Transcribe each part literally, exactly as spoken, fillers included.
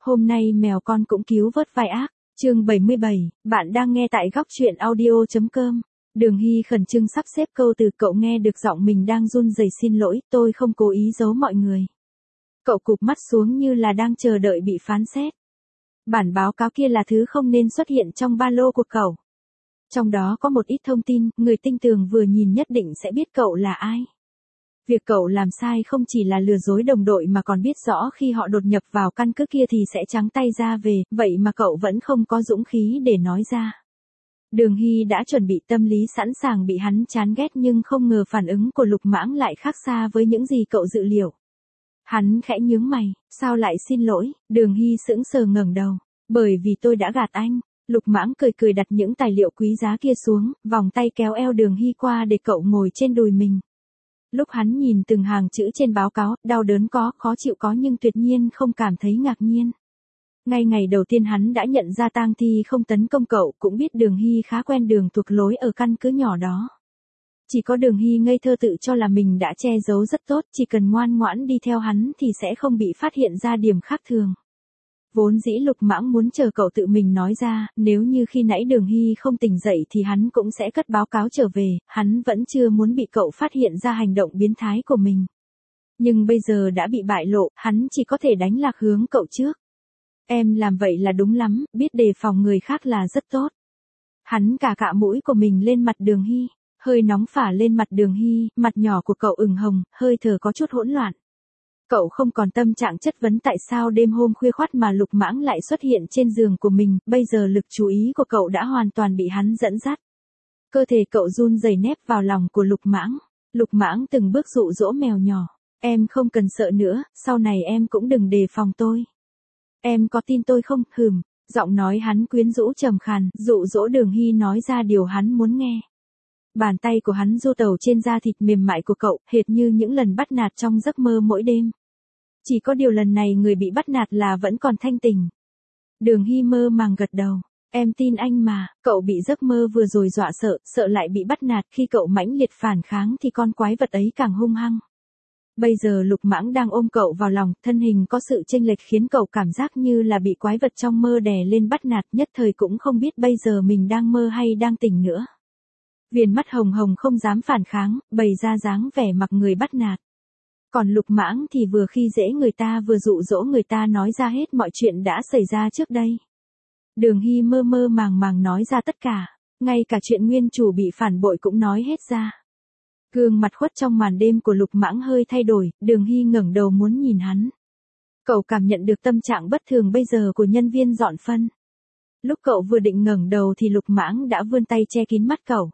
Hôm nay mèo con cũng cứu vớt vai ác. Chương bảy mươi bảy, bạn đang nghe tại góc truyện audio chấm com. Đường Hy khẩn trương sắp xếp câu từ, cậu nghe được giọng mình đang run rẩy. Xin lỗi, tôi không cố ý giấu mọi người. Cậu cụp mắt xuống như là đang chờ đợi bị phán xét. Bản báo cáo kia là thứ không nên xuất hiện trong ba lô của cậu. Trong đó có một ít thông tin, người tinh tường vừa nhìn nhất định sẽ biết cậu là ai. Việc cậu làm sai không chỉ là lừa dối đồng đội mà còn biết rõ khi họ đột nhập vào căn cứ kia thì sẽ trắng tay ra về, vậy mà cậu vẫn không có dũng khí để nói ra. Đường Hy đã chuẩn bị tâm lý sẵn sàng bị hắn chán ghét, nhưng không ngờ phản ứng của Lục Mãng lại khác xa với những gì cậu dự liệu. Hắn khẽ nhướng mày, sao lại xin lỗi? Đường Hy sững sờ ngẩng đầu, bởi vì tôi đã gạt anh. Lục Mãng cười cười đặt những tài liệu quý giá kia xuống, vòng tay kéo eo Đường Hy qua để cậu ngồi trên đùi mình. Lúc hắn nhìn từng hàng chữ trên báo cáo, đau đớn có, khó chịu có, nhưng tuyệt nhiên không cảm thấy ngạc nhiên. Ngay ngày đầu tiên hắn đã nhận ra tang thi không tấn công cậu, cũng biết Đường Hy khá quen đường thuộc lối ở căn cứ nhỏ đó. Chỉ có Đường Hy ngây thơ tự cho là mình đã che giấu rất tốt, chỉ cần ngoan ngoãn đi theo hắn thì sẽ không bị phát hiện ra điểm khác thường. Vốn dĩ Lục Mãng muốn chờ cậu tự mình nói ra, nếu như khi nãy Đường Hy không tỉnh dậy thì hắn cũng sẽ cất báo cáo trở về, hắn vẫn chưa muốn bị cậu phát hiện ra hành động biến thái của mình. Nhưng bây giờ đã bị bại lộ, hắn chỉ có thể đánh lạc hướng cậu trước. Em làm vậy là đúng lắm, biết đề phòng người khác là rất tốt. Hắn cà cạ mũi của mình lên mặt Đường Hy, hơi nóng phả lên mặt Đường Hy, mặt nhỏ của cậu ửng hồng, hơi thở có chút hỗn loạn. Cậu không còn tâm trạng chất vấn tại sao đêm hôm khuya khoắt mà Lục Mãng lại xuất hiện trên giường của mình, bây giờ lực chú ý của cậu đã hoàn toàn bị hắn dẫn dắt. Cơ thể cậu run rẩy nép vào lòng của Lục Mãng. Lục Mãng từng bước dụ dỗ mèo nhỏ, em không cần sợ nữa, sau này em cũng đừng đề phòng tôi. Em có tin tôi không? Hừm, giọng nói hắn quyến rũ trầm khàn, dụ dỗ Đường Hy nói ra điều hắn muốn nghe. Bàn tay của hắn du tẩu trên da thịt mềm mại của cậu, hệt như những lần bắt nạt trong giấc mơ mỗi đêm. Chỉ có điều lần này người bị bắt nạt là vẫn còn thanh tỉnh. Đường Hy mơ màng gật đầu, em tin anh mà. Cậu bị giấc mơ vừa rồi dọa sợ, sợ lại bị bắt nạt, khi cậu mãnh liệt phản kháng thì con quái vật ấy càng hung hăng. Bây giờ Lục Mãng đang ôm cậu vào lòng, thân hình có sự chênh lệch khiến cậu cảm giác như là bị quái vật trong mơ đè lên bắt nạt, nhất thời cũng không biết bây giờ mình đang mơ hay đang tỉnh nữa. Viền mắt hồng hồng không dám phản kháng, bày ra dáng vẻ mặc người bắt nạt. Còn Lục Mãng thì vừa khi dễ người ta vừa dụ dỗ người ta nói ra hết mọi chuyện đã xảy ra trước đây. Đường Hy mơ mơ màng màng nói ra tất cả, ngay cả chuyện nguyên chủ bị phản bội cũng nói hết ra. Gương mặt khuất trong màn đêm của Lục Mãng hơi thay đổi, Đường Hy ngẩng đầu muốn nhìn hắn. Cậu cảm nhận được tâm trạng bất thường bây giờ của nhân viên dọn phân. Lúc cậu vừa định ngẩng đầu thì Lục Mãng đã vươn tay che kín mắt cậu.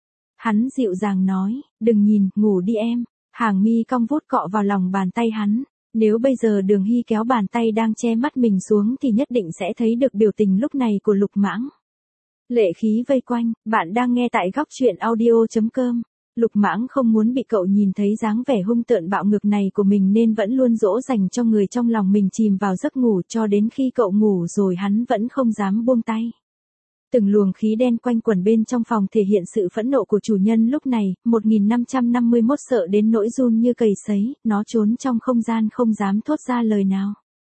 Hắn dịu dàng nói, đừng nhìn, ngủ đi em. Hàng mi cong vút cọ vào lòng bàn tay hắn. Nếu bây giờ Đường Hy kéo bàn tay đang che mắt mình xuống thì nhất định sẽ thấy được biểu tình lúc này của Lục Mãng. Lệ khí vây quanh, bạn đang nghe tại góc truyện audio chấm com. Lục Mãng không muốn bị cậu nhìn thấy dáng vẻ hung tợn bạo ngược này của mình nên vẫn luôn dỗ dành cho người trong lòng mình chìm vào giấc ngủ, cho đến khi cậu ngủ rồi hắn vẫn không dám buông tay. Từng luồng khí đen quanh quẩn bên trong phòng thể hiện sự phẫn nộ của chủ nhân lúc này, một nghìn năm trăm năm mươi mốt sợ đến nỗi run như cầy sấy, nó trốn trong không gian không dám thốt ra lời nào.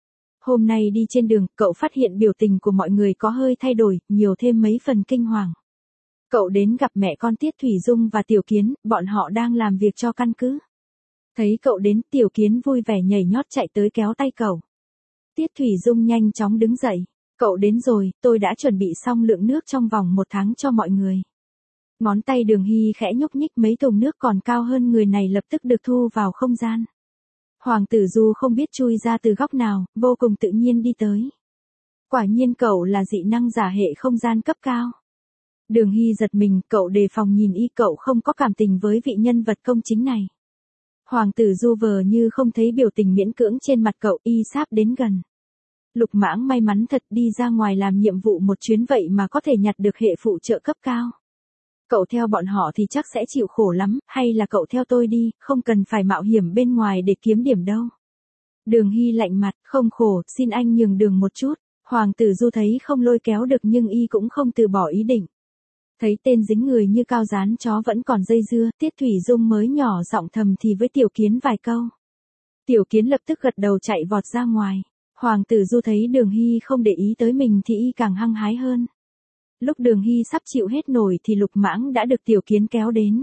Hôm nay đi trên đường, cậu phát hiện biểu tình của mọi người có hơi thay đổi, nhiều thêm mấy phần kinh hoàng. Cậu đến gặp mẹ con Tiết Thủy Dung và Tiểu Kiến, bọn họ đang làm việc cho căn cứ. Thấy cậu đến, Tiểu Kiến vui vẻ nhảy nhót chạy tới kéo tay cậu. Tiết Thủy Dung nhanh chóng đứng dậy. Cậu đến rồi, tôi đã chuẩn bị xong lượng nước trong vòng một tháng cho mọi người. Ngón tay Đường Hy khẽ nhúc nhích, mấy thùng nước còn cao hơn người này lập tức được thu vào không gian. Hoàng tử Du không biết chui ra từ góc nào, vô cùng tự nhiên đi tới. Quả nhiên cậu là dị năng giả hệ không gian cấp cao. Đường Hy giật mình, cậu đề phòng nhìn y, cậu không có cảm tình với vị nhân vật công chính này. Hoàng tử Du vờ như không thấy biểu tình miễn cưỡng trên mặt cậu, y sáp đến gần. Lục Mãng may mắn thật, đi ra ngoài làm nhiệm vụ một chuyến vậy mà có thể nhặt được hệ phụ trợ cấp cao. Cậu theo bọn họ thì chắc sẽ chịu khổ lắm, hay là cậu theo tôi đi, không cần phải mạo hiểm bên ngoài để kiếm điểm đâu. Đường Hy lạnh mặt, không khổ, xin anh nhường đường một chút. Hoàng tử Du thấy không lôi kéo được nhưng y cũng không từ bỏ ý định. Thấy tên dính người như cao dán chó vẫn còn dây dưa, Tiết Thủy Dung mới nhỏ giọng thầm thì với Tiểu Kiến vài câu. Tiểu Kiến lập tức gật đầu chạy vọt ra ngoài. Hoàng tử Du thấy Đường Hy không để ý tới mình thì y càng hăng hái hơn. Lúc Đường Hy sắp chịu hết nổi thì Lục Mãng đã được Tiểu Kiến kéo đến.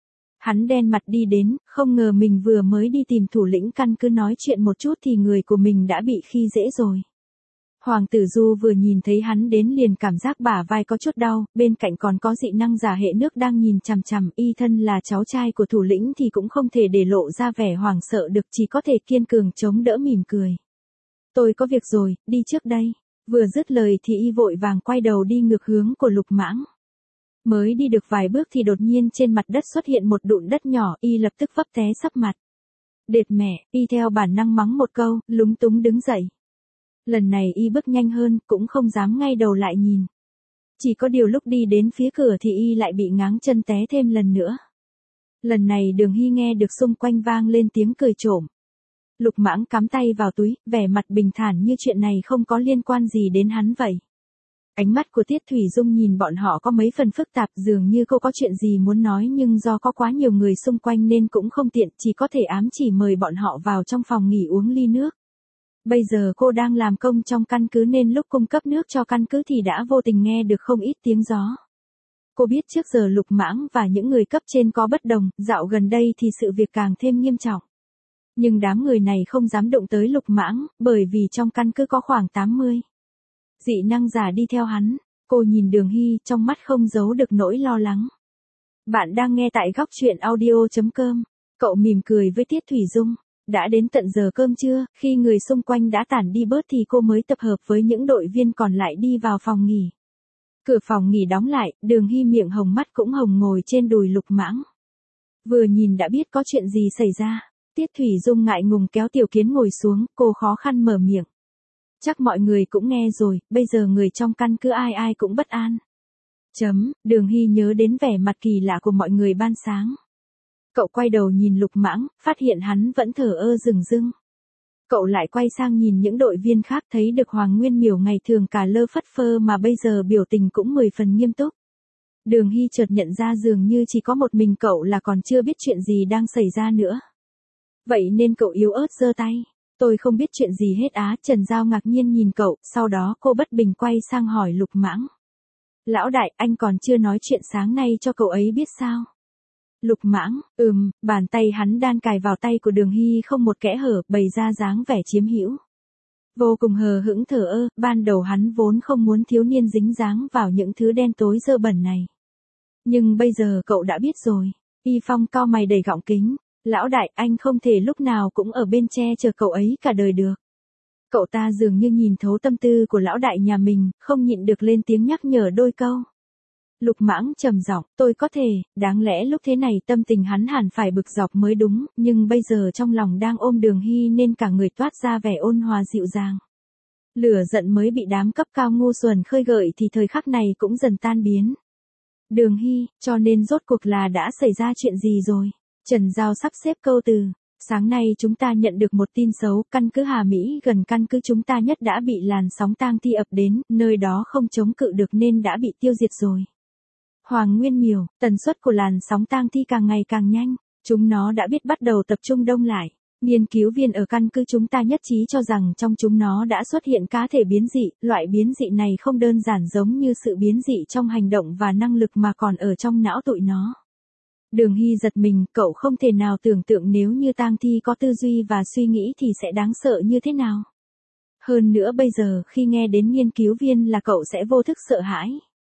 Hắn đen mặt đi đến, không ngờ mình vừa mới đi tìm thủ lĩnh căn cứ nói chuyện một chút thì người của mình đã bị khi dễ rồi. Hoàng tử Du vừa nhìn thấy hắn đến liền cảm giác bả vai có chút đau, bên cạnh còn có dị năng giả hệ nước đang nhìn chằm chằm, y thân là cháu trai của thủ lĩnh thì cũng không thể để lộ ra vẻ hoảng sợ được, chỉ có thể kiên cường chống đỡ mỉm cười. Tôi có việc rồi, đi trước đây. Vừa dứt lời thì y vội vàng quay đầu đi ngược hướng của Lục Mãng. Mới đi được vài bước thì đột nhiên trên mặt đất xuất hiện một đụn đất nhỏ, y lập tức vấp té sấp mặt. Đệt mẹ, y theo bản năng mắng một câu, lúng túng đứng dậy. Lần này y bước nhanh hơn, cũng không dám ngay đầu lại nhìn. Chỉ có điều lúc đi đến phía cửa thì y lại bị ngáng chân té thêm lần nữa. Lần này Đường Hy nghe được xung quanh vang lên tiếng cười trộm. Lục Mãng cắm tay vào túi, vẻ mặt bình thản như chuyện này không có liên quan gì đến hắn vậy. Ánh mắt của Tiết Thủy Dung nhìn bọn họ có mấy phần phức tạp, dường như cô có chuyện gì muốn nói nhưng do có quá nhiều người xung quanh nên cũng không tiện, chỉ có thể ám chỉ mời bọn họ vào trong phòng nghỉ uống ly nước. Bây giờ cô đang làm công trong căn cứ nên lúc cung cấp nước cho căn cứ thì đã vô tình nghe được không ít tiếng gió. Cô biết trước giờ Lục Mãng và những người cấp trên có bất đồng, dạo gần đây thì sự việc càng thêm nghiêm trọng. Nhưng đám người này không dám động tới Lục Mãng, bởi vì trong căn cứ có khoảng tám mươi dị năng giả đi theo hắn. Cô nhìn Đường Hy, trong mắt không giấu được nỗi lo lắng. Bạn đang nghe tại góc truyện audio chấm com. Cậu mỉm cười với Tiết Thủy Dung. Đã đến tận giờ cơm trưa, khi người xung quanh đã tản đi bớt thì cô mới tập hợp với những đội viên còn lại đi vào phòng nghỉ. Cửa phòng nghỉ đóng lại, Đường Hy miệng hồng mắt cũng hồng ngồi trên đùi Lục Mãng. Vừa nhìn đã biết có chuyện gì xảy ra. Tiết Thủy Dung ngại ngùng kéo Tiểu Kiến ngồi xuống, cô khó khăn mở miệng. Chắc mọi người cũng nghe rồi, bây giờ người trong căn cứ ai ai cũng bất an. Chấm, Đường Hy nhớ đến vẻ mặt kỳ lạ của mọi người ban sáng. Cậu quay đầu nhìn Lục Mãng, phát hiện hắn vẫn thờ ơ dửng dưng. Cậu lại quay sang nhìn những đội viên khác, thấy được Hoàng Nguyên Miểu ngày thường cả lơ phất phơ mà bây giờ biểu tình cũng mười phần nghiêm túc. Đường Hy chợt nhận ra dường như chỉ có một mình cậu là còn chưa biết chuyện gì đang xảy ra nữa. Vậy nên cậu yếu ớt giơ tay. Tôi không biết chuyện gì hết á. Trần Giao ngạc nhiên nhìn cậu, sau đó cô bất bình quay sang hỏi Lục Mãng. Lão đại, anh còn chưa nói chuyện sáng nay cho cậu ấy biết sao? Lục Mãng, ừm, bàn tay hắn đan cài vào tay của Đường Hy không một kẽ hở, bày ra dáng vẻ chiếm hữu. Vô cùng hờ hững thờ ơ, ban đầu hắn vốn không muốn thiếu niên dính dáng vào những thứ đen tối dơ bẩn này. Nhưng bây giờ cậu đã biết rồi. Y Phong cau mày đầy gọng kính. Lão đại, anh không thể lúc nào cũng ở bên che chở cậu ấy cả đời được. Cậu ta dường như nhìn thấu tâm tư của lão đại nhà mình, không nhịn được lên tiếng nhắc nhở đôi câu. Lục Mãng trầm giọng, tôi có thể, đáng lẽ lúc thế này tâm tình hắn hẳn phải bực dọc mới đúng, nhưng bây giờ trong lòng đang ôm Đường Hy nên cả người toát ra vẻ ôn hòa dịu dàng. Lửa giận mới bị đám cấp cao ngu xuẩn khơi gợi thì thời khắc này cũng dần tan biến. Đường Hy, cho nên rốt cuộc là đã xảy ra chuyện gì rồi? Trần Giao sắp xếp câu từ. Sáng nay chúng ta nhận được một tin xấu, căn cứ Hà Mỹ gần căn cứ chúng ta nhất đã bị làn sóng tang thi ập đến, nơi đó không chống cự được nên đã bị tiêu diệt rồi. Hoàng Nguyên Miểu, tần suất của làn sóng tang thi càng ngày càng nhanh, chúng nó đã biết bắt đầu tập trung đông lại. Nghiên cứu viên ở căn cứ chúng ta nhất trí cho rằng trong chúng nó đã xuất hiện cá thể biến dị, loại biến dị này không đơn giản giống như sự biến dị trong hành động và năng lực mà còn ở trong não tụi nó. Đường Hy giật mình, cậu không thể nào tưởng tượng nếu như tang thi có tư duy và suy nghĩ thì sẽ đáng sợ như thế nào. Hơn nữa bây giờ khi nghe đến nghiên cứu viên là cậu sẽ vô thức sợ hãi.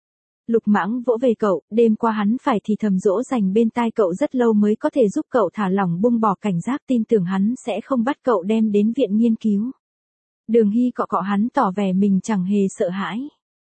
Lục Mãng vỗ về cậu, đêm qua hắn phải thì thầm dỗ dành bên tai cậu rất lâu mới có thể giúp cậu thả lỏng buông bỏ cảnh giác, tin tưởng hắn sẽ không bắt cậu đem đến viện nghiên cứu. Đường Hy cọ cọ hắn tỏ vẻ mình chẳng hề sợ hãi.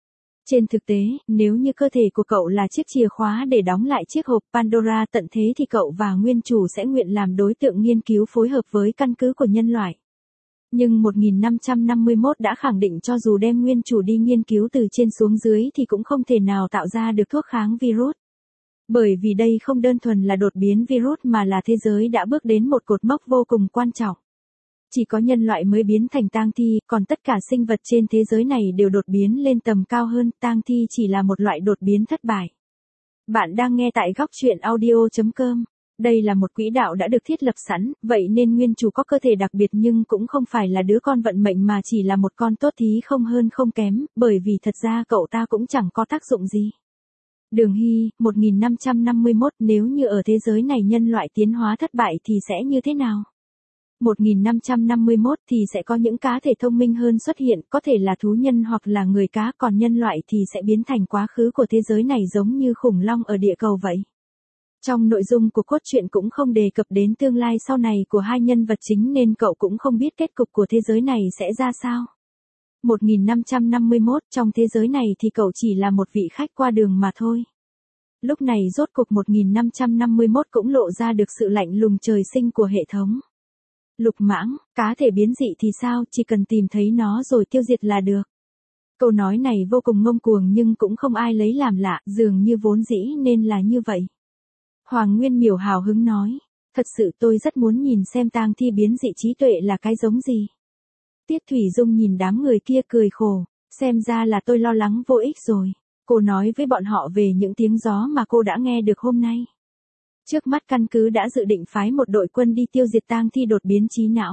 Trên thực tế, nếu như cơ thể của cậu là chiếc chìa khóa để đóng lại chiếc hộp Pandora tận thế thì cậu và nguyên chủ sẽ nguyện làm đối tượng nghiên cứu phối hợp với căn cứ của nhân loại. Nhưng một nghìn năm trăm năm mươi mốt đã khẳng định cho dù đem nguyên chủ đi nghiên cứu từ trên xuống dưới thì cũng không thể nào tạo ra được thuốc kháng virus. Bởi vì đây không đơn thuần là đột biến virus mà là thế giới đã bước đến một cột mốc vô cùng quan trọng. Chỉ có nhân loại mới biến thành tang thi, còn tất cả sinh vật trên thế giới này đều đột biến lên tầm cao hơn, tang thi chỉ là một loại đột biến thất bại. Bạn đang nghe tại góc truyện audio chấm com. Đây là một quỹ đạo đã được thiết lập sẵn, vậy nên nguyên chủ có cơ thể đặc biệt nhưng cũng không phải là đứa con vận mệnh mà chỉ là một con tốt thí không hơn không kém, bởi vì thật ra cậu ta cũng chẳng có tác dụng gì. Đường Hy, một nghìn năm trăm năm mươi mốt, nếu như ở thế giới này nhân loại tiến hóa thất bại thì sẽ như thế nào? một nghìn năm trăm năm mươi mốt thì sẽ có những cá thể thông minh hơn xuất hiện, có thể là thú nhân hoặc là người cá, còn nhân loại thì sẽ biến thành quá khứ của thế giới này giống như khủng long ở địa cầu vậy. Trong nội dung của cốt truyện cũng không đề cập đến tương lai sau này của hai nhân vật chính nên cậu cũng không biết kết cục của thế giới này sẽ ra sao. một nghìn năm trăm năm mươi mốt, trong thế giới này thì cậu chỉ là một vị khách qua đường mà thôi. Lúc này rốt cục một nghìn năm trăm năm mươi mốt cũng lộ ra được sự lạnh lùng trời sinh của hệ thống. Lục mãng, cá thể biến dị thì sao, chỉ cần tìm thấy nó rồi tiêu diệt là được. Câu nói này vô cùng ngông cuồng nhưng cũng không ai lấy làm lạ, dường như vốn dĩ nên là như vậy. Hoàng Nguyên Miểu hào hứng nói, thật sự tôi rất muốn nhìn xem tang thi biến dị trí tuệ là cái giống gì. Tiết Thủy Dung nhìn đám người kia cười khổ, xem ra là tôi lo lắng vô ích rồi. Cô nói với bọn họ về những tiếng gió mà cô đã nghe được hôm nay. Trước mắt căn cứ đã dự định phái một đội quân đi tiêu diệt tang thi đột biến trí não.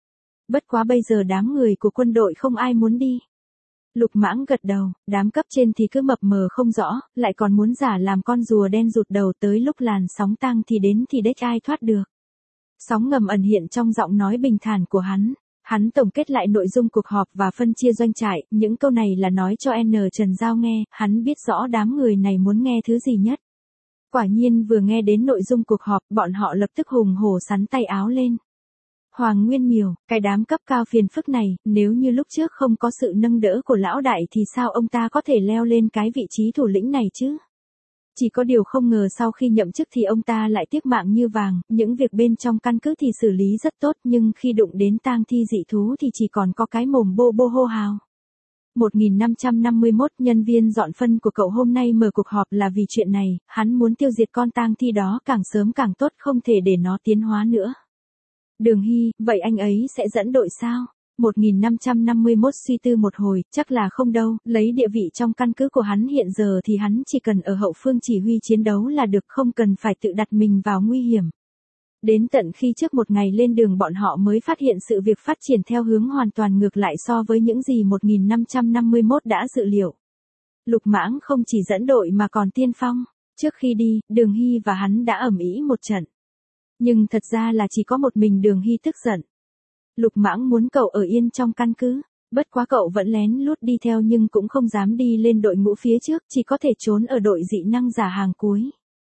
Bất quá bây giờ đám người của quân đội không ai muốn đi. Lục Mãng gật đầu, đám cấp trên thì cứ mập mờ không rõ, lại còn muốn giả làm con rùa đen rụt đầu, tới lúc làn sóng tang thi đến thì đếch ai thoát được. Sóng ngầm ẩn hiện trong giọng nói bình thản của hắn. Hắn tổng kết lại nội dung cuộc họp và phân chia doanh trại, những câu này là nói cho N Trần Giao nghe, hắn biết rõ đám người này muốn nghe thứ gì nhất. Quả nhiên vừa nghe đến nội dung cuộc họp, bọn họ lập tức hùng hổ sắn tay áo lên. Hoàng Nguyên Miểu, cái đám cấp cao phiền phức này, nếu như lúc trước không có sự nâng đỡ của lão đại thì sao ông ta có thể leo lên cái vị trí thủ lĩnh này chứ? Chỉ có điều không ngờ sau khi nhậm chức thì ông ta lại tiếc mạng như vàng, những việc bên trong căn cứ thì xử lý rất tốt nhưng khi đụng đến tang thi dị thú thì chỉ còn có cái mồm bô bô hô hào. một nghìn năm trăm năm mươi mốt, nhân viên dọn phân của cậu hôm nay mở cuộc họp là vì chuyện này, hắn muốn tiêu diệt con tang thi đó càng sớm càng tốt, không thể để nó tiến hóa nữa. Đường Hy, vậy anh ấy sẽ dẫn đội sao? một nghìn năm trăm năm mươi mốt suy tư một hồi, chắc là không đâu, lấy địa vị trong căn cứ của hắn hiện giờ thì hắn chỉ cần ở hậu phương chỉ huy chiến đấu là được, không cần phải tự đặt mình vào nguy hiểm. Đến tận khi trước một ngày lên đường bọn họ mới phát hiện sự việc phát triển theo hướng hoàn toàn ngược lại so với những gì một nghìn năm trăm năm mươi mốt đã dự liệu. Lục Mãng không chỉ dẫn đội mà còn tiên phong, trước khi đi, Đường Hy và hắn đã ầm ĩ một trận. Nhưng thật ra là chỉ có một mình Đường Hy tức giận. Lục Mãng muốn cậu ở yên trong căn cứ, bất quá cậu vẫn lén lút đi theo nhưng cũng không dám đi lên đội ngũ phía trước, chỉ có thể trốn ở đội dị năng giả hàng cuối.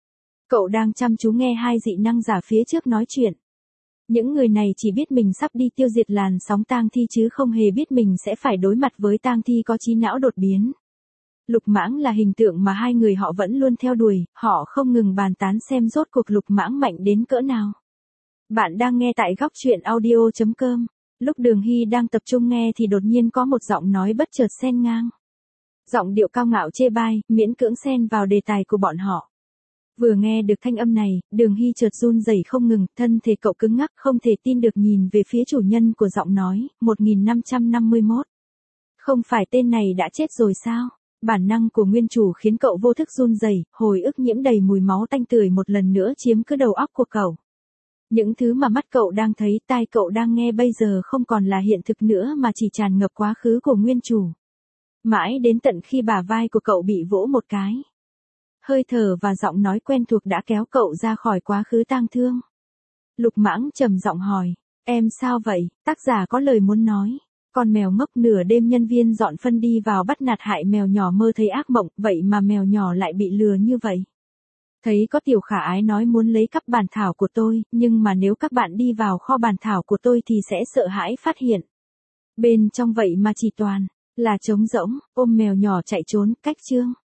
Cậu đang chăm chú nghe hai dị năng giả phía trước nói chuyện. Những người này chỉ biết mình sắp đi tiêu diệt làn sóng tang thi chứ không hề biết mình sẽ phải đối mặt với tang thi có trí não đột biến. Lục Mãng là hình tượng mà hai người họ vẫn luôn theo đuổi, họ không ngừng bàn tán xem rốt cuộc Lục Mãng mạnh đến cỡ nào. Bạn đang nghe tại góc truyện audio chấm com. Lúc Đường Hy đang tập trung nghe thì đột nhiên có một giọng nói bất chợt xen ngang. Giọng điệu cao ngạo chê bai, miễn cưỡng xen vào đề tài của bọn họ. Vừa nghe được thanh âm này, Đường Hy chợt run rẩy không ngừng, thân thể cậu cứng ngắc không thể tin được nhìn về phía chủ nhân của giọng nói, một nghìn năm trăm năm mươi mốt. Không phải tên này đã chết rồi sao? Bản năng của nguyên chủ khiến cậu vô thức run rẩy, hồi ức nhiễm đầy mùi máu tanh tưởi một lần nữa chiếm cứ đầu óc của cậu. Những thứ mà mắt cậu đang thấy, tai cậu đang nghe bây giờ không còn là hiện thực nữa mà chỉ tràn ngập quá khứ của nguyên chủ. Mãi đến tận khi bả vai của cậu bị vỗ một cái. Hơi thở và giọng nói quen thuộc đã kéo cậu ra khỏi quá khứ tang thương. Lục Mãng trầm giọng hỏi, em sao vậy? Tác giả có lời muốn nói. Con mèo ngốc, nửa đêm nhân viên dọn phân đi vào bắt nạt hại mèo nhỏ mơ thấy ác mộng, vậy mà mèo nhỏ lại bị lừa như vậy. Thấy có tiểu khả ái nói muốn lấy cắp bản thảo của tôi, nhưng mà nếu các bạn đi vào kho bản thảo của tôi thì sẽ sợ hãi phát hiện. Bên trong vậy mà chỉ toàn là trống rỗng, ôm mèo nhỏ chạy trốn, cách chương.